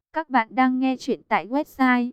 Các bạn đang nghe chuyện tại website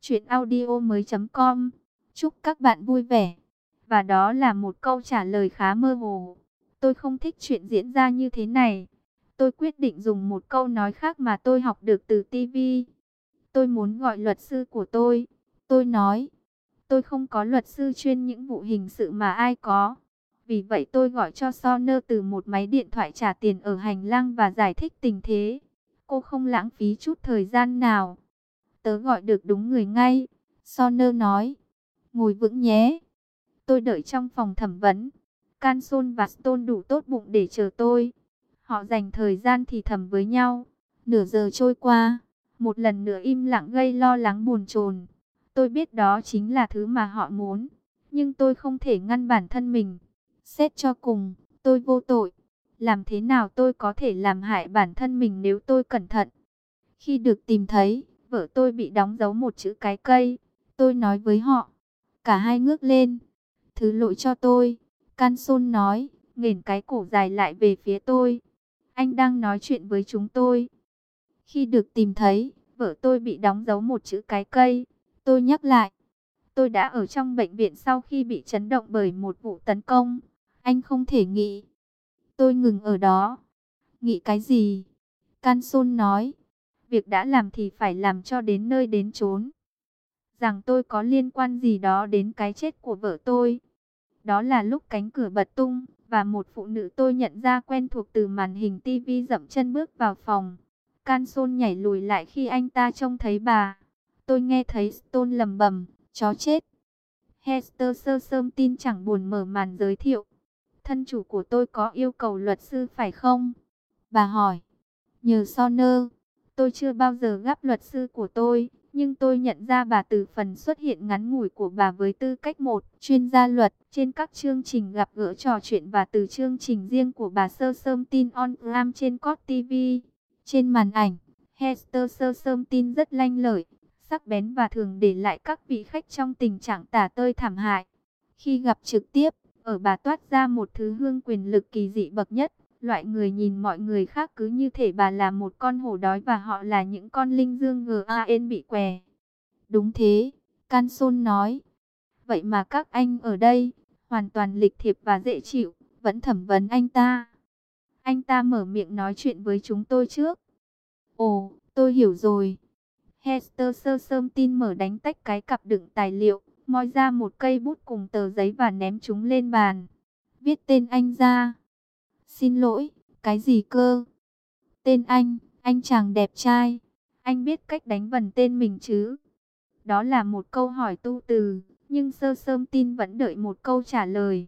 chuyenaudio.com. Chúc các bạn vui vẻ. Và đó là một câu trả lời khá mơ hồ. Tôi không thích chuyện diễn ra như thế này. Tôi quyết định dùng một câu nói khác mà tôi học được từ TV. Tôi muốn gọi luật sư của tôi. Tôi nói, tôi không có luật sư chuyên những vụ hình sự mà ai có. Vì vậy tôi gọi cho Sonner từ một máy điện thoại trả tiền ở hành lang và giải thích tình thế. Cô không lãng phí chút thời gian nào. Tớ gọi được đúng người ngay. Sonner nói, ngồi vững nhé. Tôi đợi trong phòng thẩm vấn. Canson và Stone đủ tốt bụng để chờ tôi. Họ dành thời gian thì thầm với nhau. Nửa giờ trôi qua, một lần nữa im lặng gây lo lắng bồn chồn. Tôi biết đó chính là thứ mà họ muốn, nhưng tôi không thể ngăn bản thân mình. Xét cho cùng, tôi vô tội. Làm thế nào tôi có thể làm hại bản thân mình nếu tôi cẩn thận? Khi được tìm thấy, vợ tôi bị đóng dấu một chữ cái cây. Tôi nói với họ. Cả hai ngước lên. Thứ lỗi cho tôi. Canson nói, nghển cái cổ dài lại về phía tôi. Anh đang nói chuyện với chúng tôi. Khi được tìm thấy, vợ tôi bị đóng dấu một chữ cái cây. Tôi nhắc lại. Tôi đã ở trong bệnh viện sau khi bị chấn động bởi một vụ tấn công. Anh không thể nghĩ. Tôi ngừng ở đó. Nghĩ cái gì? Canson nói. Việc đã làm thì phải làm cho đến nơi đến chốn. Rằng tôi có liên quan gì đó đến cái chết của vợ tôi. Đó là lúc cánh cửa bật tung, và một phụ nữ tôi nhận ra quen thuộc từ màn hình TV dậm chân bước vào phòng. Canson nhảy lùi lại khi anh ta trông thấy bà. Tôi nghe thấy Stone lầm bầm, chó chết. Hester sơ sơm tin chẳng buồn mở màn giới thiệu. Thân chủ của tôi có yêu cầu luật sư phải không? Bà hỏi. Nhờ Sonner, tôi chưa bao giờ gặp luật sư của tôi, nhưng tôi nhận ra bà từ phần xuất hiện ngắn ngủi của bà với tư cách một chuyên gia luật trên các chương trình gặp gỡ trò chuyện và từ chương trình riêng của bà Sơ Sơm Tin On Gram trên Cot TV. Trên màn ảnh, Hester Sơ Sơm Tin rất lanh lợi, sắc bén và thường để lại các vị khách trong tình trạng tả tơi thảm hại. Khi gặp trực tiếp, ở bà toát ra một thứ hương quyền lực kỳ dị bậc nhất. Loại người nhìn mọi người khác cứ như thể bà là một con hổ đói và họ là những con linh dương gan bị què. Đúng thế, Canson nói. Vậy mà các anh ở đây, hoàn toàn lịch thiệp và dễ chịu, vẫn thẩm vấn anh ta. Anh ta mở miệng nói chuyện với chúng tôi trước. Ồ, tôi hiểu rồi. Hester sơ sơm tin mở đánh tách cái cặp đựng tài liệu, moi ra một cây bút cùng tờ giấy và ném chúng lên bàn. Viết tên anh ra. Xin lỗi, cái gì cơ? Tên anh chàng đẹp trai. Anh biết cách đánh vần tên mình chứ? Đó là một câu hỏi tu từ, nhưng sơ sơm tin vẫn đợi một câu trả lời.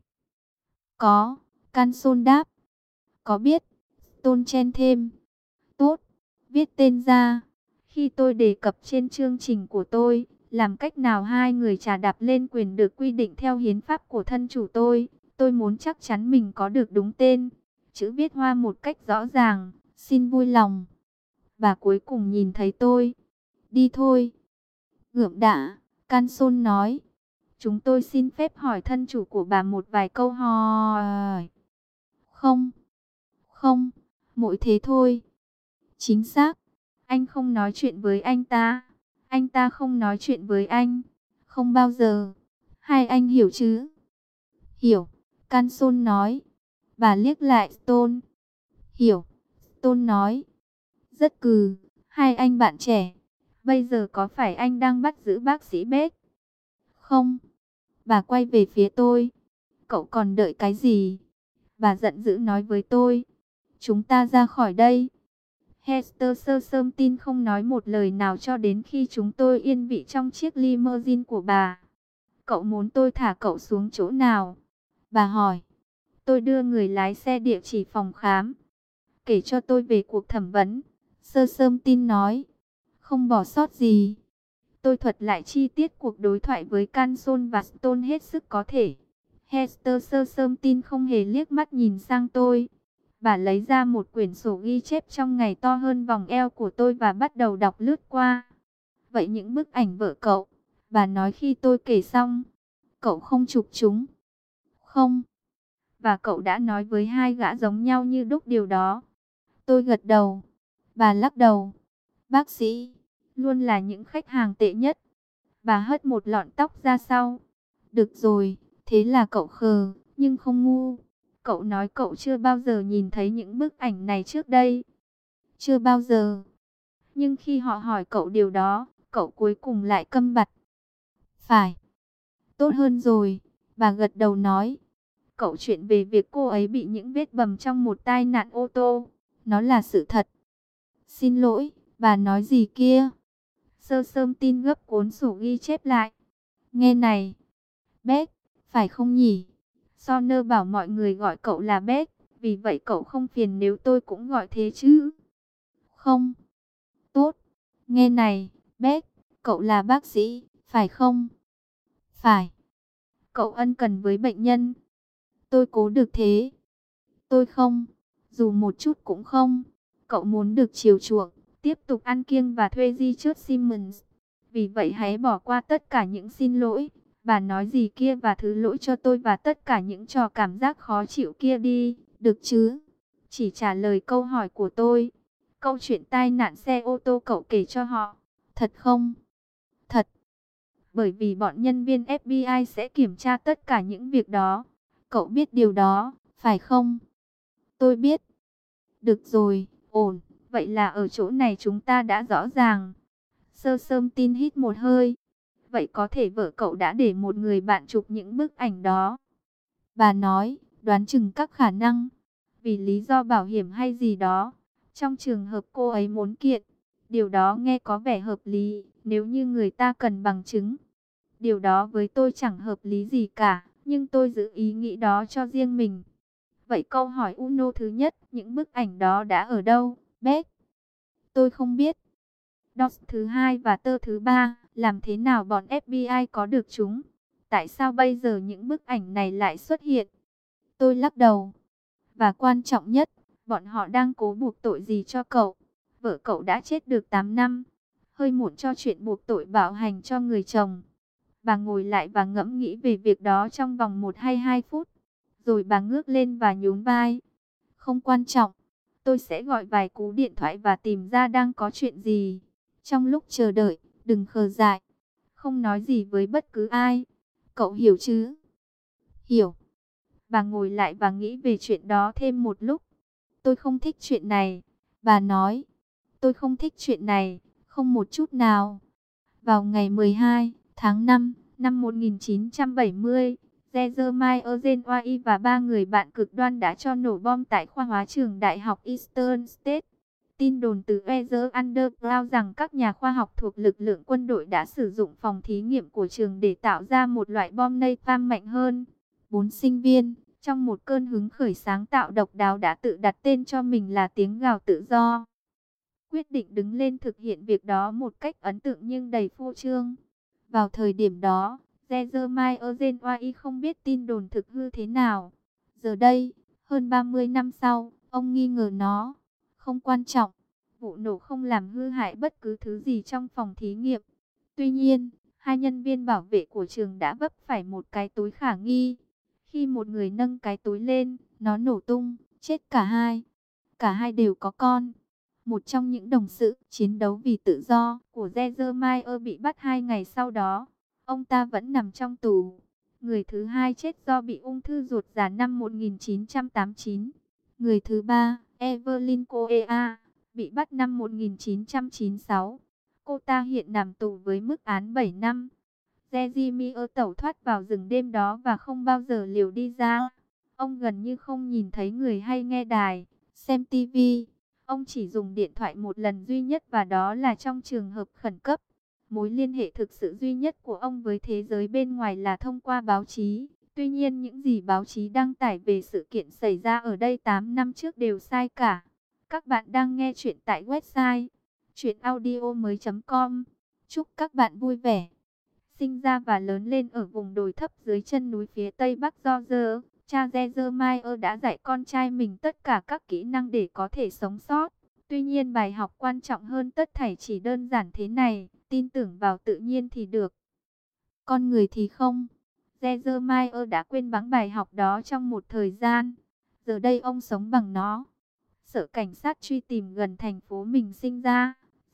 Có, Canson đáp. Có biết, Tôn chen thêm. Tốt, viết tên ra. Khi tôi đề cập trên chương trình của tôi, làm cách nào hai người chà đạp lên quyền được quy định theo hiến pháp của thân chủ tôi muốn chắc chắn mình có được đúng tên. Chữ viết hoa một cách rõ ràng, xin vui lòng. Bà cuối cùng nhìn thấy tôi. Đi thôi. Gượm đã, Canson nói. Chúng tôi xin phép hỏi thân chủ của bà một vài câu hỏi. Không, không, mỗi thế thôi. Chính xác, anh không nói chuyện với anh ta. Anh ta không nói chuyện với anh. Không bao giờ. Hai anh hiểu chứ? Hiểu, Canson nói. Bà liếc lại Stone. Hiểu, Stone nói. Rất cừ, hai anh bạn trẻ. Bây giờ có phải anh đang bắt giữ bác sĩ Beck? Không. Bà quay về phía tôi. Cậu còn đợi cái gì? Bà giận dữ nói với tôi. Chúng ta ra khỏi đây. Hester sơ sơm tin không nói một lời nào cho đến khi chúng tôi yên vị trong chiếc limousine của bà. Cậu muốn tôi thả cậu xuống chỗ nào? Bà hỏi. Tôi đưa người lái xe địa chỉ phòng khám. Kể cho tôi về cuộc thẩm vấn. Sơ sơm tin nói. Không bỏ sót gì. Tôi thuật lại chi tiết cuộc đối thoại với Canson và Stone hết sức có thể. Hester sơ sơm tin không hề liếc mắt nhìn sang tôi. Bà lấy ra một quyển sổ ghi chép trong ngày to hơn vòng eo của tôi và bắt đầu đọc lướt qua. Vậy những bức ảnh vợ cậu, bà nói khi tôi kể xong, cậu không chụp chúng. Không. Và cậu đã nói với hai gã giống nhau như đúc điều đó. Tôi gật đầu. Bà lắc đầu. Bác sĩ luôn là những khách hàng tệ nhất. Bà hất một lọn tóc ra sau. Được rồi, thế là cậu khờ, nhưng không ngu. Cậu nói cậu chưa bao giờ nhìn thấy những bức ảnh này trước đây. Chưa bao giờ. Nhưng khi họ hỏi cậu điều đó, cậu cuối cùng lại câm bặt. Phải. Tốt hơn rồi, bà gật đầu nói. Cậu chuyện về việc cô ấy bị những vết bầm trong một tai nạn ô tô. Nó là sự thật. Xin lỗi, bà nói gì kia? Sơ Sơm tin gấp cuốn sổ ghi chép lại. Nghe này, Beck, phải không nhỉ? Sonner bảo mọi người gọi cậu là Beck, vì vậy cậu không phiền nếu tôi cũng gọi thế chứ? Không. Tốt. Nghe này, Beck, cậu là bác sĩ, phải không? Phải. Cậu ân cần với bệnh nhân. Tôi cố được thế. Tôi không. Dù một chút cũng không. Cậu muốn được chiều chuộng, tiếp tục ăn kiêng và thuê Richard Simmons. Vì vậy hãy bỏ qua tất cả những xin lỗi, bà nói gì kia và thứ lỗi cho tôi và tất cả những trò cảm giác khó chịu kia đi, được chứ? Chỉ trả lời câu hỏi của tôi. Câu chuyện tai nạn xe ô tô cậu kể cho họ. Thật không? Thật. Bởi vì bọn nhân viên FBI sẽ kiểm tra tất cả những việc đó. Cậu biết điều đó, phải không? Tôi biết. Được rồi, ổn. Vậy là ở chỗ này chúng ta đã rõ ràng. Sơ Sơm tin hít một hơi. Vậy có thể vợ cậu đã để một người bạn chụp những bức ảnh đó. Bà nói, đoán chừng các khả năng. Vì lý do bảo hiểm hay gì đó. Trong trường hợp cô ấy muốn kiện. Điều đó nghe có vẻ hợp lý. Nếu như người ta cần bằng chứng. Điều đó với tôi chẳng hợp lý gì cả. Nhưng tôi giữ ý nghĩ đó cho riêng mình. Vậy câu hỏi Uno thứ nhất. Những bức ảnh đó đã ở đâu? Beck. Tôi không biết. DOS thứ hai và tơ thứ ba, làm thế nào bọn FBI có được chúng? Tại sao bây giờ những bức ảnh này lại xuất hiện? Tôi lắc đầu. Và quan trọng nhất, bọn họ đang cố buộc tội gì cho cậu? Vợ cậu đã chết được 8 năm. Hơi muộn cho chuyện buộc tội bạo hành cho người chồng. Bà ngồi lại và ngẫm nghĩ về việc đó trong vòng 1 hay 2 phút. Rồi bà ngước lên và nhún vai. Không quan trọng. Tôi sẽ gọi vài cú điện thoại và tìm ra đang có chuyện gì. Trong lúc chờ đợi, đừng khờ dại. Không nói gì với bất cứ ai. Cậu hiểu chứ? Hiểu. Bà ngồi lại và nghĩ về chuyện đó thêm một lúc. Tôi không thích chuyện này. Bà nói. Tôi không thích chuyện này. Không một chút nào. Vào ngày 12 tháng 5 năm 1970, Jeremiah Genway và 3 người bạn cực đoan đã cho nổ bom tại khoa hóa trường Đại học Eastern State. Tin đồn từ Weather Underground rằng các nhà khoa học thuộc lực lượng quân đội đã sử dụng phòng thí nghiệm của trường để tạo ra một loại bom napalm mạnh hơn. 4 sinh viên, trong một cơn hứng khởi sáng tạo độc đáo đã tự đặt tên cho mình là tiếng gào tự do. Quyết định đứng lên thực hiện việc đó một cách ấn tượng nhưng đầy phô trương. Vào thời điểm đó, Jeremiah Genway không biết tin đồn thực hư thế nào. Giờ đây, hơn 30 năm sau, ông nghi ngờ nó. Không quan trọng, vụ nổ không làm hư hại bất cứ thứ gì trong phòng thí nghiệm. Tuy nhiên, hai nhân viên bảo vệ của trường đã vấp phải một cái túi khả nghi. Khi một người nâng cái túi lên, nó nổ tung, chết cả hai. Cả hai đều có con. Một trong những đồng sự chiến đấu vì tự do của Jeremiah bị bắt 2 ngày sau đó. Ông ta vẫn nằm trong tù. Người thứ hai chết do bị ung thư ruột già năm 1989. Người thứ ba, Evelyn Coea, bị bắt năm 1996. Cô ta hiện nằm tù với mức án 7 năm. Jeremiah tẩu thoát vào rừng đêm đó và không bao giờ liều đi ra. Ông gần như không nhìn thấy người hay nghe đài, xem tivi. Ông chỉ dùng điện thoại một lần duy nhất và đó là trong trường hợp khẩn cấp. Mối liên hệ thực sự duy nhất của ông với thế giới bên ngoài là thông qua báo chí. Tuy nhiên những gì báo chí đăng tải về sự kiện xảy ra ở đây 8 năm trước đều sai cả. Các bạn đang nghe chuyện tại website chuyenaudio.com. Chúc các bạn vui vẻ. Sinh ra và lớn lên ở vùng đồi thấp dưới chân núi phía tây bắc Georgia, cha Jeremiah đã dạy con trai mình tất cả các kỹ năng để có thể sống sót. Tuy nhiên bài học quan trọng hơn tất thảy chỉ đơn giản thế này, tin tưởng vào tự nhiên thì được. Con người thì không. Jeremiah đã quên bẵng bài học đó trong một thời gian. Giờ đây ông sống bằng nó. Sở cảnh sát truy tìm gần thành phố mình sinh ra.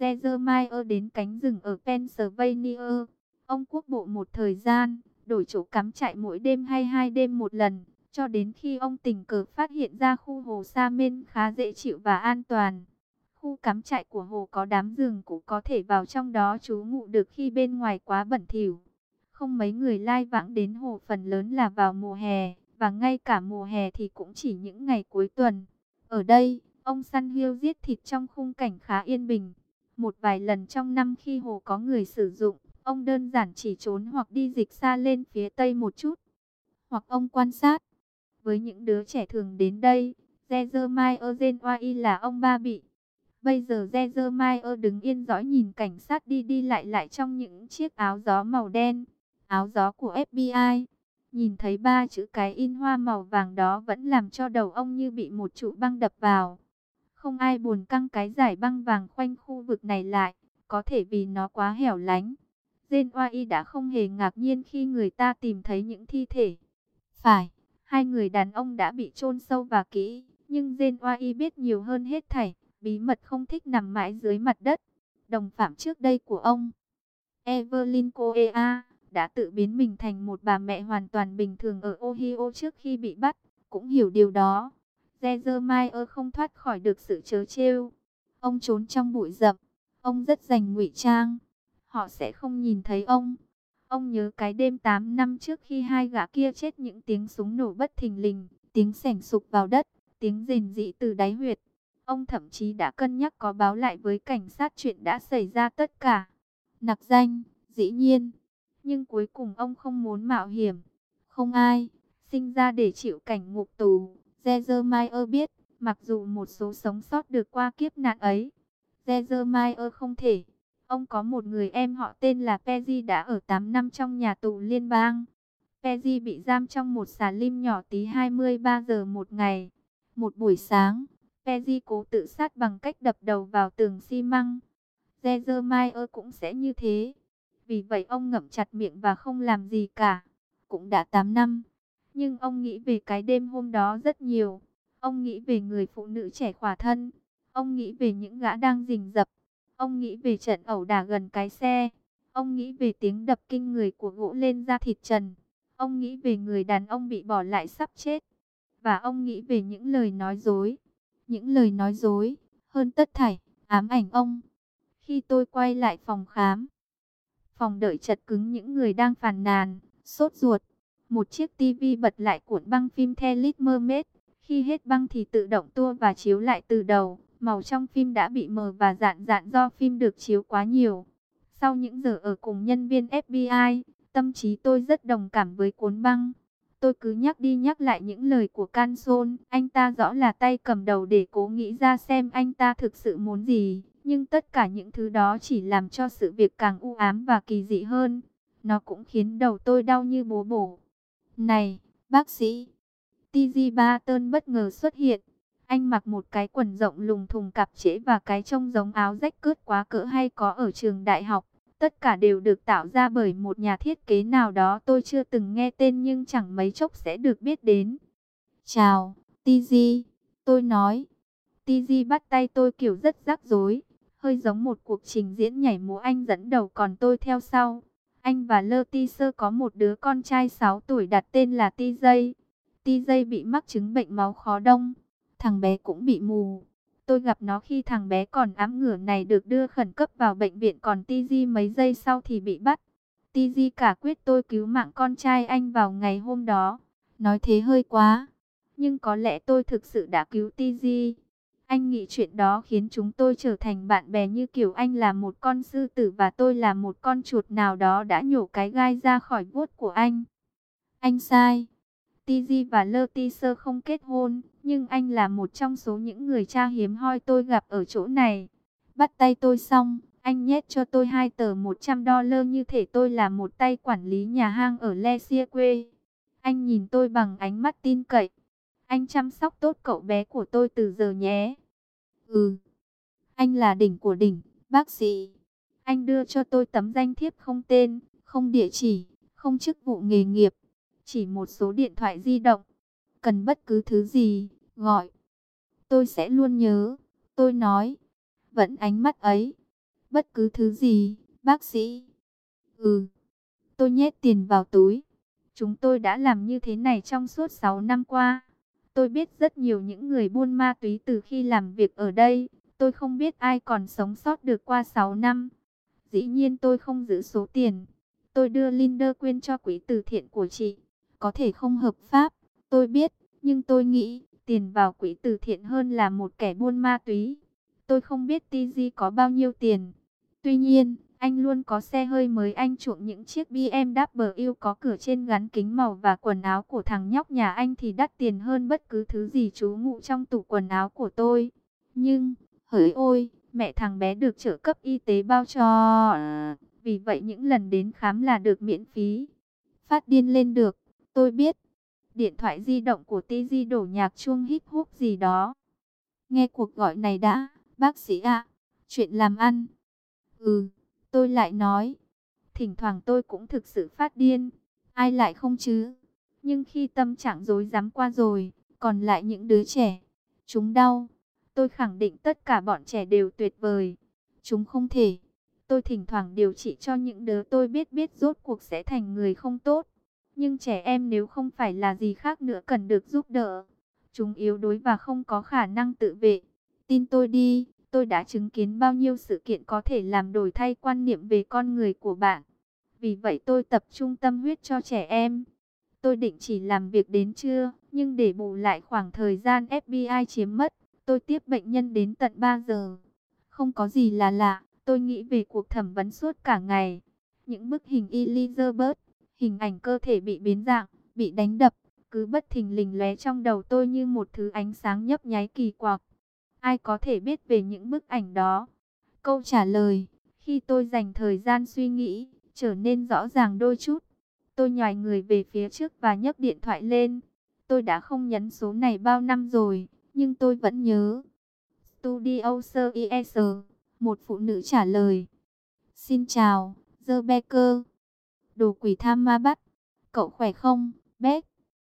Jezemiah đến cánh rừng ở Pennsylvania. Ông quốc bộ một thời gian, đổi chỗ cắm trại mỗi đêm hay 2 đêm một lần, cho đến khi ông tình cờ phát hiện ra khu hồ sa men khá dễ chịu và an toàn. Khu cắm trại của hồ có đám giường cũ, có thể vào trong đó trú ngụ được khi bên ngoài quá bẩn thỉu. Không mấy người lai vãng đến hồ, phần lớn là vào mùa hè, và ngay cả mùa hè thì cũng chỉ những ngày cuối tuần. Ở đây, ông săn hươu giết thịt trong khung cảnh khá yên bình. Một vài lần trong năm khi hồ có người sử dụng, ông đơn giản chỉ trốn hoặc đi dịch xa lên phía tây một chút, hoặc ông quan sát. Với những đứa trẻ thường đến đây, Jezemiah Genwai là ông ba bị. Bây giờ Jezemiah đứng yên dõi nhìn cảnh sát đi đi lại lại trong những chiếc áo gió màu đen, áo gió của FBI. Nhìn thấy 3 chữ cái in hoa màu vàng đó vẫn làm cho đầu ông như bị một trụ băng đập vào. Không ai buồn căng cái dải băng vàng khoanh khu vực này lại, có thể vì nó quá hẻo lánh. Genwai đã không hề ngạc nhiên khi người ta tìm thấy những thi thể. Phải, 2 người đàn ông đã bị chôn sâu và kỹ, nhưng Genwai biết nhiều hơn hết thảy, bí mật không thích nằm mãi dưới mặt đất. Đồng phạm trước đây của ông, Evelyn Coea, đã tự biến mình thành một bà mẹ hoàn toàn bình thường ở Ohio trước khi bị bắt, cũng hiểu điều đó. Jezemiah không thoát khỏi được sự trớ trêu. Ông trốn trong bụi rậm, ông rất rành ngụy trang. Họ sẽ không nhìn thấy ông. Ông nhớ cái đêm 8 năm trước khi 2 gã kia chết, những tiếng súng nổ bất thình lình, tiếng xẻng sụp vào đất, tiếng rền rĩ từ đáy huyệt. Ông thậm chí đã cân nhắc có báo lại với cảnh sát chuyện đã xảy ra tất cả. Nặc danh, dĩ nhiên. Nhưng cuối cùng ông không muốn mạo hiểm. Không ai sinh ra để chịu cảnh ngục tù. Jezemiah biết, mặc dù một số sống sót được qua kiếp nạn ấy, Jezemiah không thể. Ông có một người em họ tên là Peggy đã ở 8 năm trong nhà tù liên bang. Peggy bị giam trong một xà lim nhỏ tí 23 giờ một ngày. Một buổi sáng, Peggy cố tự sát bằng cách đập đầu vào tường xi măng. Jezemiah cũng sẽ như thế. Vì vậy ông ngậm chặt miệng và không làm gì cả. Cũng đã 8 năm. Nhưng ông nghĩ về cái đêm hôm đó rất nhiều. Ông nghĩ về người phụ nữ trẻ khỏa thân. Ông nghĩ về những gã đang rình rập. Ông nghĩ về trận ẩu đả gần cái xe. Ông nghĩ về tiếng đập kinh người của gỗ lên da thịt trần. Ông nghĩ về người đàn ông bị bỏ lại sắp chết. Và ông nghĩ về những lời nói dối. Những lời nói dối, hơn tất thảy, ám ảnh ông. Khi tôi quay lại phòng khám, phòng đợi chật cứng những người đang phàn nàn, sốt ruột. Một chiếc tivi bật lại cuộn băng phim The Little Mermaid. Khi hết băng thì tự động tua và chiếu lại từ đầu. Màu trong phim đã bị mờ và rạn rạn do phim được chiếu quá nhiều. Sau những giờ ở cùng nhân viên FBI, tâm trí tôi rất đồng cảm với cuốn băng. Tôi cứ nhắc đi nhắc lại những lời của Canson. Anh ta rõ là tay cầm đầu để cố nghĩ ra xem anh ta thực sự muốn gì. Nhưng tất cả những thứ đó chỉ làm cho sự việc càng u ám và kỳ dị hơn. Nó cũng khiến đầu tôi đau như búa bổ. Này, bác sĩ! T.J. Barton bất ngờ xuất hiện. Anh mặc một cái quần rộng lùng thùng cạp trễ và cái trông giống áo rách cướt quá cỡ hay có ở trường đại học. Tất cả đều được tạo ra bởi một nhà thiết kế nào đó tôi chưa từng nghe tên nhưng chẳng mấy chốc sẽ được biết đến. Chào, TG, tôi nói. TG bắt tay tôi kiểu rất rắc rối, hơi giống một cuộc trình diễn nhảy múa. Anh dẫn đầu còn tôi theo sau. Anh và Leticia có một đứa con trai 6 tuổi đặt tên là TJ. TJ bị mắc chứng bệnh máu khó đông. Thằng bé cũng bị mù. Tôi gặp nó khi thằng bé còn ám ngửa này được đưa khẩn cấp vào bệnh viện, còn TJ mấy giây sau thì bị bắt. TJ cả quyết tôi cứu mạng con trai anh vào ngày hôm đó. Nói thế hơi quá, nhưng có lẽ tôi thực sự đã cứu TJ. Anh nghĩ chuyện đó khiến chúng tôi trở thành bạn bè, như kiểu anh là một con sư tử và tôi là một con chuột nào đó đã nhổ cái gai ra khỏi vuốt của anh. Anh sai. TJ và Leticia không kết hôn, nhưng anh là một trong số những người cha hiếm hoi tôi gặp ở chỗ này. Bắt tay tôi xong, anh nhét cho tôi 2 tờ $100 như thể tôi là một tay quản lý nhà hang ở Lesique. Anh nhìn tôi bằng ánh mắt tin cậy. Anh chăm sóc tốt cậu bé của tôi từ giờ nhé. Ừ, anh là đỉnh của đỉnh, bác sĩ. Anh đưa cho tôi tấm danh thiếp không tên, không địa chỉ, không chức vụ nghề nghiệp, chỉ một số điện thoại di động. Cần bất cứ thứ gì, gọi. Tôi sẽ luôn nhớ, tôi nói. Vẫn ánh mắt ấy, Bất cứ thứ gì, bác sĩ. Ừ, tôi nhét tiền vào túi. Chúng tôi đã làm như thế này trong suốt 6 năm qua. Tôi biết rất nhiều những người buôn ma túy từ khi làm việc ở đây. Tôi không biết ai còn sống sót được qua 6 năm. Dĩ nhiên tôi không giữ số tiền. Tôi đưa Linda quyên cho quỹ từ thiện của chị. Có thể không hợp pháp, tôi biết. Nhưng tôi nghĩ tiền vào quỹ từ thiện hơn là một kẻ buôn ma túy. Tôi không biết TG có bao nhiêu tiền. Tuy nhiên, anh luôn có xe hơi mới. Anh chuộng những chiếc BMW có cửa trên gắn kính màu, và quần áo của thằng nhóc nhà anh thì đắt tiền hơn bất cứ thứ gì trú ngụ trong tủ quần áo của tôi. Nhưng, hỡi ôi, mẹ thằng bé được trợ cấp y tế bao cho. Vì vậy những lần đến khám là được miễn phí. Phát điên lên được, tôi biết. Điện thoại di động của TG đổ nhạc chuông hip hop gì đó. Nghe cuộc gọi này đã, bác sĩ ạ. Chuyện làm ăn. Ừ, tôi lại nói. Thỉnh thoảng tôi cũng thực sự phát điên. Ai lại không chứ? Nhưng khi tâm trạng rối rắm qua rồi, còn lại những đứa trẻ. Chúng đau. Tôi khẳng định tất cả bọn trẻ đều tuyệt vời. Chúng không thể. Tôi thỉnh thoảng điều trị cho những đứa tôi biết rốt cuộc sẽ thành người không tốt. Nhưng trẻ em nếu không phải là gì khác nữa cần được giúp đỡ. Chúng yếu đuối và không có khả năng tự vệ. Tin tôi đi, tôi đã chứng kiến bao nhiêu sự kiện có thể làm đổi thay quan niệm về con người của bạn. Vì vậy tôi tập trung tâm huyết cho trẻ em. Tôi định chỉ làm việc đến trưa, nhưng để bù lại khoảng thời gian FBI chiếm mất, tôi tiếp bệnh nhân đến tận 3 giờ. Không có gì là lạ, tôi nghĩ về cuộc thẩm vấn suốt cả ngày. Những bức hình Elizabeth, hình ảnh cơ thể bị biến dạng, bị đánh đập, cứ bất thình lình lóe trong đầu tôi như một thứ ánh sáng nhấp nháy kỳ quặc. Ai có thể biết về những bức ảnh đó? Câu trả lời, khi tôi dành thời gian suy nghĩ, trở nên rõ ràng đôi chút. Tôi nhoài người về phía trước và nhấc điện thoại lên. Tôi đã không nhấn số này bao năm rồi, nhưng tôi vẫn nhớ. Studio CIS, một phụ nữ trả lời. Xin chào, The Becker. Đồ quỷ tham ma bắt. Cậu khỏe không, Beck?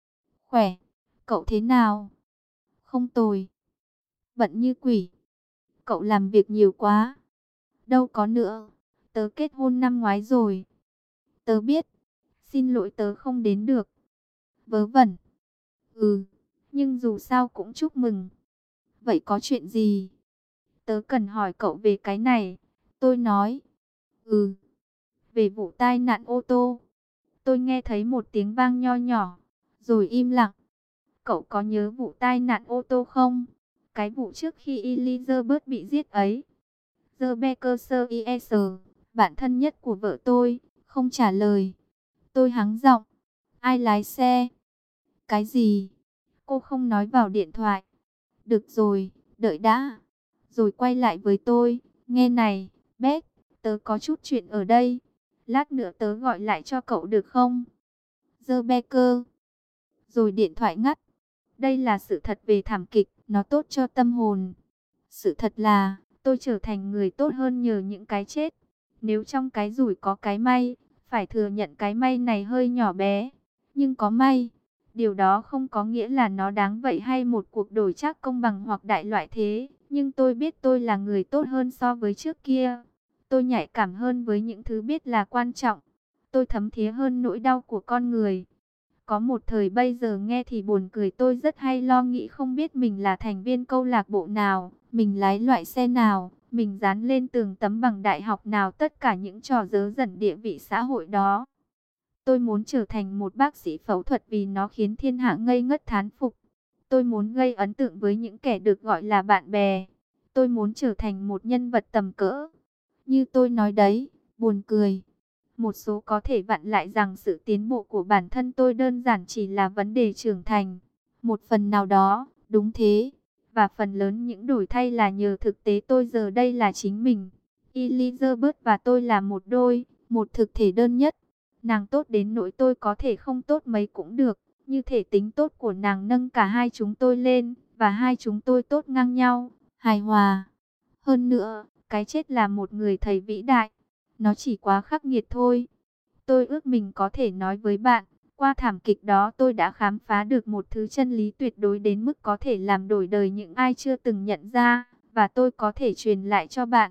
Khỏe. Cậu thế nào? Không tồi. Bận như quỷ. Cậu làm việc nhiều quá. Đâu có nữa. Tớ kết hôn năm ngoái rồi. Tớ biết. Xin lỗi tớ không đến được. Vớ vẩn. Ừ. Nhưng dù sao cũng chúc mừng. Vậy có chuyện gì? Tớ cần hỏi cậu về cái này. Tôi nói. Ừ. Về vụ tai nạn ô tô. Tôi nghe thấy một tiếng vang nho nhỏ. Rồi im lặng. Cậu có nhớ vụ tai nạn ô tô không? Cái vụ trước khi Elizabeth bị giết ấy. The Becker CIS, bạn thân nhất của vợ tôi, không trả lời. Tôi hắng giọng. Ai lái xe? Cái gì? Cô không nói vào điện thoại. Được rồi, đợi đã. Rồi quay lại với tôi. Nghe này, Beck, tớ có chút chuyện ở đây. Lát nữa tớ gọi lại cho cậu được không? The Becker. Rồi điện thoại ngắt. Đây là sự thật về thảm kịch, nó tốt cho tâm hồn. Sự thật là, tôi trở thành người tốt hơn nhờ những cái chết. Nếu trong cái rủi có cái may, phải thừa nhận cái may này hơi nhỏ bé. Nhưng có may, điều đó không có nghĩa là nó đáng vậy hay một cuộc đổi trác công bằng hoặc đại loại thế. Nhưng tôi biết tôi là người tốt hơn so với trước kia. Tôi nhạy cảm hơn với những thứ biết là quan trọng. Tôi thấm thía hơn nỗi đau của con người. Có một thời bây giờ nghe thì buồn cười, tôi rất hay lo nghĩ không biết mình là thành viên câu lạc bộ nào, mình lái loại xe nào, mình dán lên tường tấm bằng đại học nào, tất cả những trò dớ dẩn địa vị xã hội đó. Tôi muốn trở thành một bác sĩ phẫu thuật vì nó khiến thiên hạ ngây ngất thán phục. Tôi muốn gây ấn tượng với những kẻ được gọi là bạn bè. Tôi muốn trở thành một nhân vật tầm cỡ. Như tôi nói đấy, buồn cười. Một số có thể vặn lại rằng sự tiến bộ của bản thân tôi đơn giản chỉ là vấn đề trưởng thành. Một phần nào đó, đúng thế. Và phần lớn những đổi thay là nhờ thực tế tôi giờ đây là chính mình. Elizabeth và tôi là một đôi, một thực thể đơn nhất. Nàng tốt đến nỗi tôi có thể không tốt mấy cũng được. Như thể tính tốt của nàng nâng cả hai chúng tôi lên, và hai chúng tôi tốt ngang nhau, hài hòa. Hơn nữa, cái chết là một người thầy vĩ đại. Nó chỉ quá khắc nghiệt thôi. Tôi ước mình có thể nói với bạn, qua thảm kịch đó tôi đã khám phá được một thứ chân lý tuyệt đối đến mức có thể làm đổi đời những ai chưa từng nhận ra, và tôi có thể truyền lại cho bạn.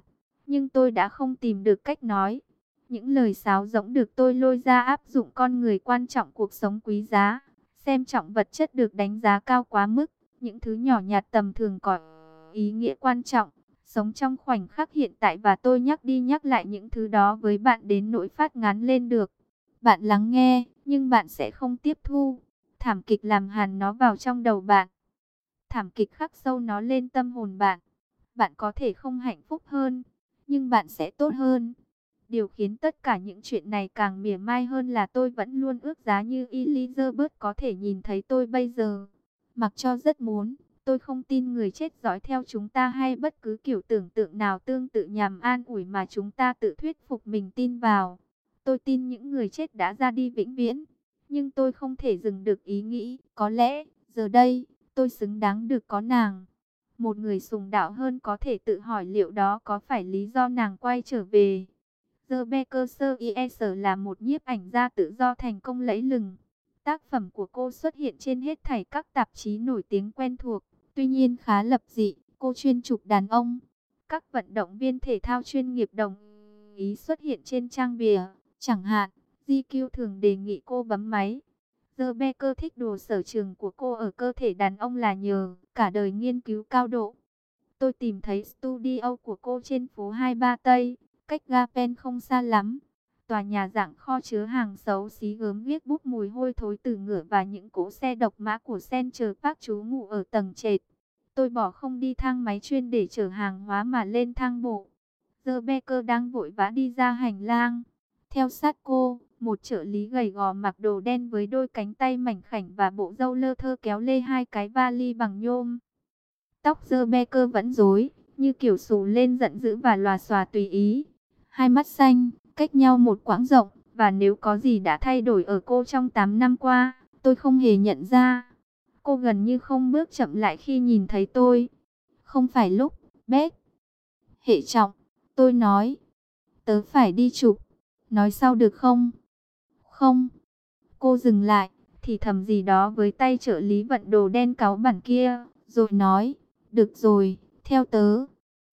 nhưng tôi đã không tìm được cách nói. Những lời sáo rỗng được tôi lôi ra áp dụng con người quan trọng cuộc sống quý giá, xem trọng vật chất được đánh giá cao quá mức, những thứ nhỏ nhặt tầm thường có ý nghĩa quan trọng, sống trong khoảnh khắc hiện tại và tôi nhắc đi nhắc lại những thứ đó với bạn đến nỗi phát ngán lên được. Bạn lắng nghe, nhưng bạn sẽ không tiếp thu. Thảm kịch làm hằn nó vào trong đầu bạn. Thảm kịch khắc sâu nó lên tâm hồn bạn. Bạn có thể không hạnh phúc hơn, nhưng bạn sẽ tốt hơn. Điều khiến tất cả những chuyện này càng mỉa mai hơn là tôi vẫn luôn ước giá như Elizabeth có thể nhìn thấy tôi bây giờ. Mặc cho rất muốn, tôi không tin người chết dõi theo chúng ta hay bất cứ kiểu tưởng tượng nào tương tự nhằm an ủi mà chúng ta tự thuyết phục mình tin vào. Tôi tin những người chết đã ra đi vĩnh viễn, nhưng tôi không thể dừng được ý nghĩ, có lẽ, giờ đây, tôi xứng đáng được có nàng. Một người sùng đạo hơn có thể tự hỏi liệu đó có phải lý do nàng quay trở về. Rebecca Sears là một nhiếp ảnh gia tự do thành công lẫy lừng. Tác phẩm của cô xuất hiện trên hết thảy các tạp chí nổi tiếng quen thuộc, tuy nhiên khá lập dị. Cô chuyên chụp đàn ông. Các vận động viên thể thao chuyên nghiệp đồng ý xuất hiện trên trang bìa, chẳng hạn, GQ thường đề nghị cô bấm máy. Rebecca thích đồ sở trường của cô ở cơ thể đàn ông là nhờ cả đời nghiên cứu cao độ. Tôi tìm thấy studio của cô trên phố 23 Tây, cách ga Pen không xa lắm. Tòa nhà dạng kho chứa hàng xấu xí gớm ghiếc bút mùi hôi thối từ ngựa và những cỗ xe độc mã của Central Park trú ngụ ở tầng trệt. Tôi bỏ không đi thang máy chuyên để chở hàng hóa mà lên thang bộ. Rebecca đang vội vã đi ra hành lang. Theo sát cô, một trợ lý gầy gò mặc đồ đen với đôi cánh tay mảnh khảnh và bộ râu lơ thơ kéo lê hai cái vali bằng nhôm. Tóc Rebecca vẫn rối, như kiểu xù lên giận dữ và lòa xòa tùy ý. Hai mắt xanh, cách nhau một quãng rộng, và nếu có gì đã thay đổi ở cô trong 8 năm qua, tôi không hề nhận ra. Cô gần như không bước chậm lại khi nhìn thấy tôi. Không phải lúc, Beth. Hệ trọng, tôi nói. Tớ phải đi chụp. Nói sau được không? Không. Cô dừng lại, thì thầm gì đó với tay trợ lý vận đồ đen cáu bẳn kia, rồi nói. Được rồi, theo tớ.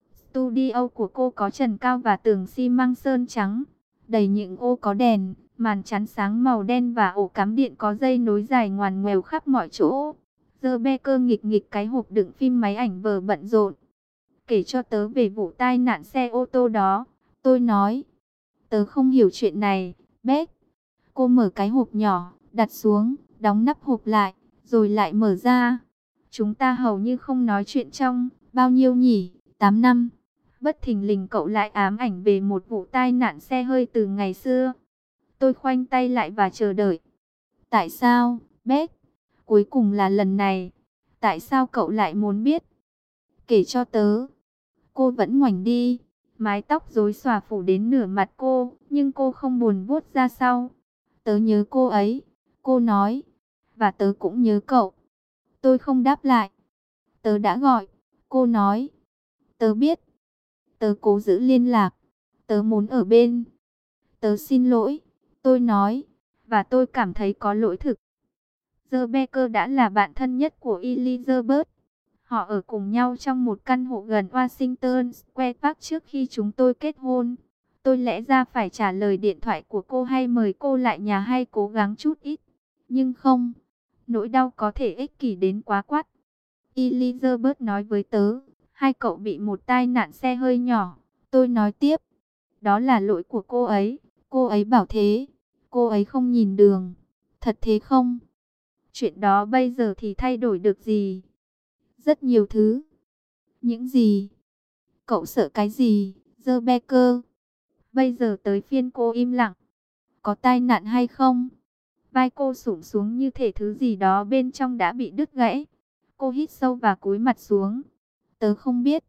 Studio của cô có trần cao và tường xi măng sơn trắng, đầy những ô có đèn, màn chắn sáng màu đen và ổ cắm điện có dây nối dài ngoằn ngoèo khắp mọi chỗ. Rebecca nghịch nghịch cái hộp đựng phim máy ảnh vờ bận rộn. Kể cho tớ về vụ tai nạn xe ô tô đó, tôi nói. Tớ không hiểu chuyện này, Beth. Cô mở cái hộp nhỏ, đặt xuống, đóng nắp hộp lại, rồi lại mở ra. Chúng ta hầu như không nói chuyện trong, bao nhiêu nhỉ, 8 năm. Bất thình lình cậu lại ám ảnh về một vụ tai nạn xe hơi từ ngày xưa. Tôi khoanh tay lại và chờ đợi. Tại sao, Beth? Cuối cùng là lần này. Tại sao cậu lại muốn biết? Kể cho tớ. Cô vẫn ngoảnh đi. Mái tóc rối xòa phủ đến nửa mặt cô, nhưng cô không buồn vuốt ra sau. Tớ nhớ cô ấy, cô nói. Và tớ cũng nhớ cậu. Tôi không đáp lại. Tớ đã gọi, cô nói. Tớ biết. Tớ cố giữ liên lạc. Tớ muốn ở bên. Tớ xin lỗi, tôi nói. Và tôi cảm thấy có lỗi thực. Rebecca đã là bạn thân nhất của Elizabeth. Họ ở cùng nhau trong một căn hộ gần Washington Square Park trước khi chúng tôi kết hôn. Tôi lẽ ra phải trả lời điện thoại của cô hay mời cô lại nhà hay cố gắng chút ít. Nhưng không, nỗi đau có thể ích kỷ đến quá quắt. Elizabeth nói với tớ, hai cậu bị một tai nạn xe hơi nhỏ. Tôi nói tiếp, đó là lỗi của cô ấy bảo thế, cô ấy không nhìn đường. Thật thế không? Chuyện đó bây giờ thì thay đổi được gì? Rất nhiều thứ. Những gì? Cậu sợ cái gì, Rebecca? Bây giờ tới phiên cô im lặng. Có tai nạn hay không? Vai cô sụp xuống như thể thứ gì đó bên trong đã bị đứt gãy. Cô hít sâu và cúi mặt xuống. Tớ không biết.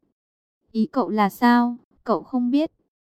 Ý cậu là sao? Cậu không biết.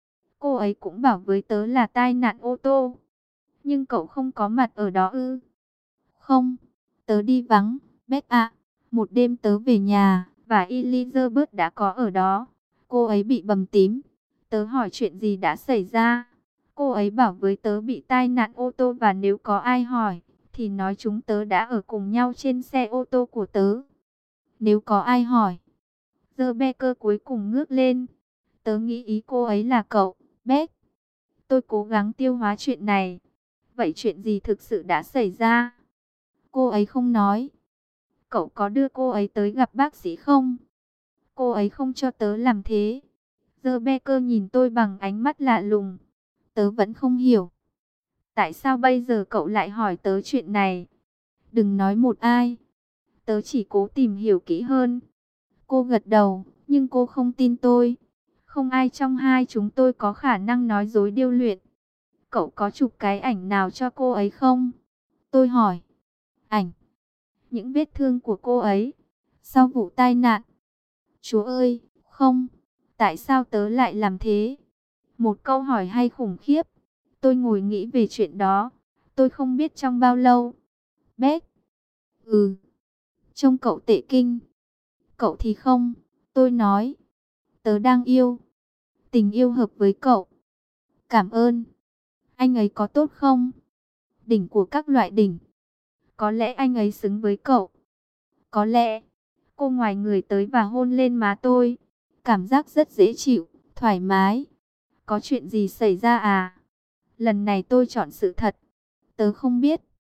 Cô ấy cũng bảo với tớ là tai nạn ô tô. Nhưng cậu không có mặt ở đó ư? Không, tớ đi vắng, Beth ạ. Một đêm tớ về nhà, và Elizabeth đã có ở đó. Cô ấy bị bầm tím. Tớ hỏi chuyện gì đã xảy ra. Cô ấy bảo với tớ bị tai nạn ô tô và nếu có ai hỏi, thì nói chúng tớ đã ở cùng nhau trên xe ô tô của tớ. Nếu có ai hỏi, Rebecca cuối cùng ngước lên. Tớ nghĩ ý cô ấy là cậu, Beck. Tôi cố gắng tiêu hóa chuyện này. Vậy chuyện gì thực sự đã xảy ra? Cô ấy không nói. Cậu có đưa cô ấy tới gặp bác sĩ không? Cô ấy không cho tớ làm thế. Rebecca nhìn tôi bằng ánh mắt lạ lùng. Tớ vẫn không hiểu. Tại sao bây giờ cậu lại hỏi tớ chuyện này? Đừng nói một ai. Tớ chỉ cố tìm hiểu kỹ hơn. Cô gật đầu, nhưng cô không tin tôi. Không ai trong hai chúng tôi có khả năng nói dối điêu luyện. Cậu có chụp cái ảnh nào cho cô ấy không? Tôi hỏi. Ảnh? Những vết thương của cô ấy sau vụ tai nạn? Chúa ơi, không. Tại sao tớ lại làm thế? Một câu hỏi hay khủng khiếp. Tôi ngồi nghĩ về chuyện đó. Tôi không biết trong bao lâu. Beck. Ừ. Trông cậu tệ kinh. Cậu thì không. Tôi nói. Tớ đang yêu. Tình yêu hợp với cậu. Cảm ơn. Anh ấy có tốt không? Đỉnh của các loại đỉnh. Có lẽ anh ấy xứng với cậu. Có lẽ. Cô ngoài người tới và hôn lên má tôi. Cảm giác rất dễ chịu, thoải mái. Có chuyện gì xảy ra à? Lần này tôi chọn sự thật. Tớ không biết.